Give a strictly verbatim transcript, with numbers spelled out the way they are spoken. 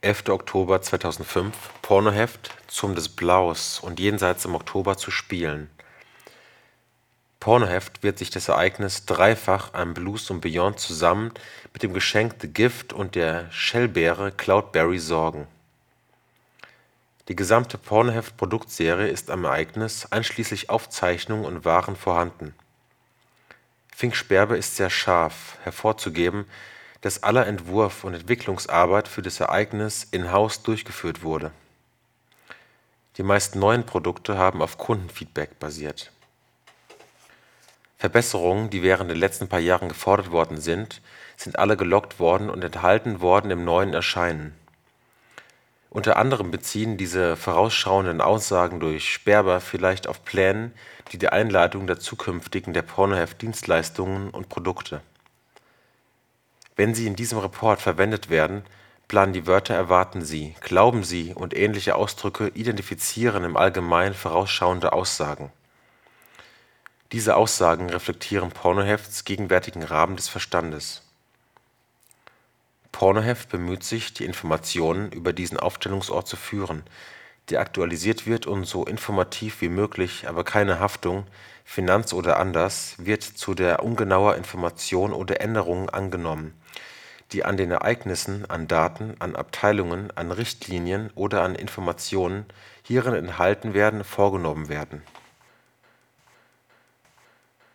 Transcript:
elfter Oktober zweitausendfünf, Pornoheft zum des Blaus und Jenseits im Oktober zu spielen. Pornoheft wird sich das Ereignis dreifach an Blues und Beyond zusammen mit dem Geschenk The Gift und der Shellbeere Cloudberry sorgen. Die gesamte Pornoheft-Produktserie ist am Ereignis einschließlich Aufzeichnungen und Waren vorhanden. Fink Sperber ist sehr scharf, hervorzuheben, dass aller Entwurf und Entwicklungsarbeit für das Ereignis in-house durchgeführt wurde. Die meisten neuen Produkte haben auf Kundenfeedback basiert. Verbesserungen, die während den letzten paar Jahren gefordert worden sind, sind alle gelockt worden und enthalten worden im neuen Erscheinen. Unter anderem beziehen diese vorausschauenden Aussagen durch Sperber vielleicht auf Pläne, die die Einleitung der zukünftigen der Pornoheft-Dienstleistungen und Produkte. Wenn sie in diesem Report verwendet werden, planen die Wörter erwarten Sie, glauben Sie und ähnliche Ausdrücke identifizieren im Allgemeinen vorausschauende Aussagen. Diese Aussagen reflektieren Pornohefts gegenwärtigen Rahmen des Verstandes. Pornoheft bemüht sich, die Informationen über diesen Aufstellungsort zu führen, der aktualisiert wird und so informativ wie möglich, aber keine Haftung, finanz oder anders, wird zu der ungenauer Information oder Änderungen angenommen, die an den Ereignissen, an Daten, an Abteilungen, an Richtlinien oder an Informationen hierin enthalten werden, vorgenommen werden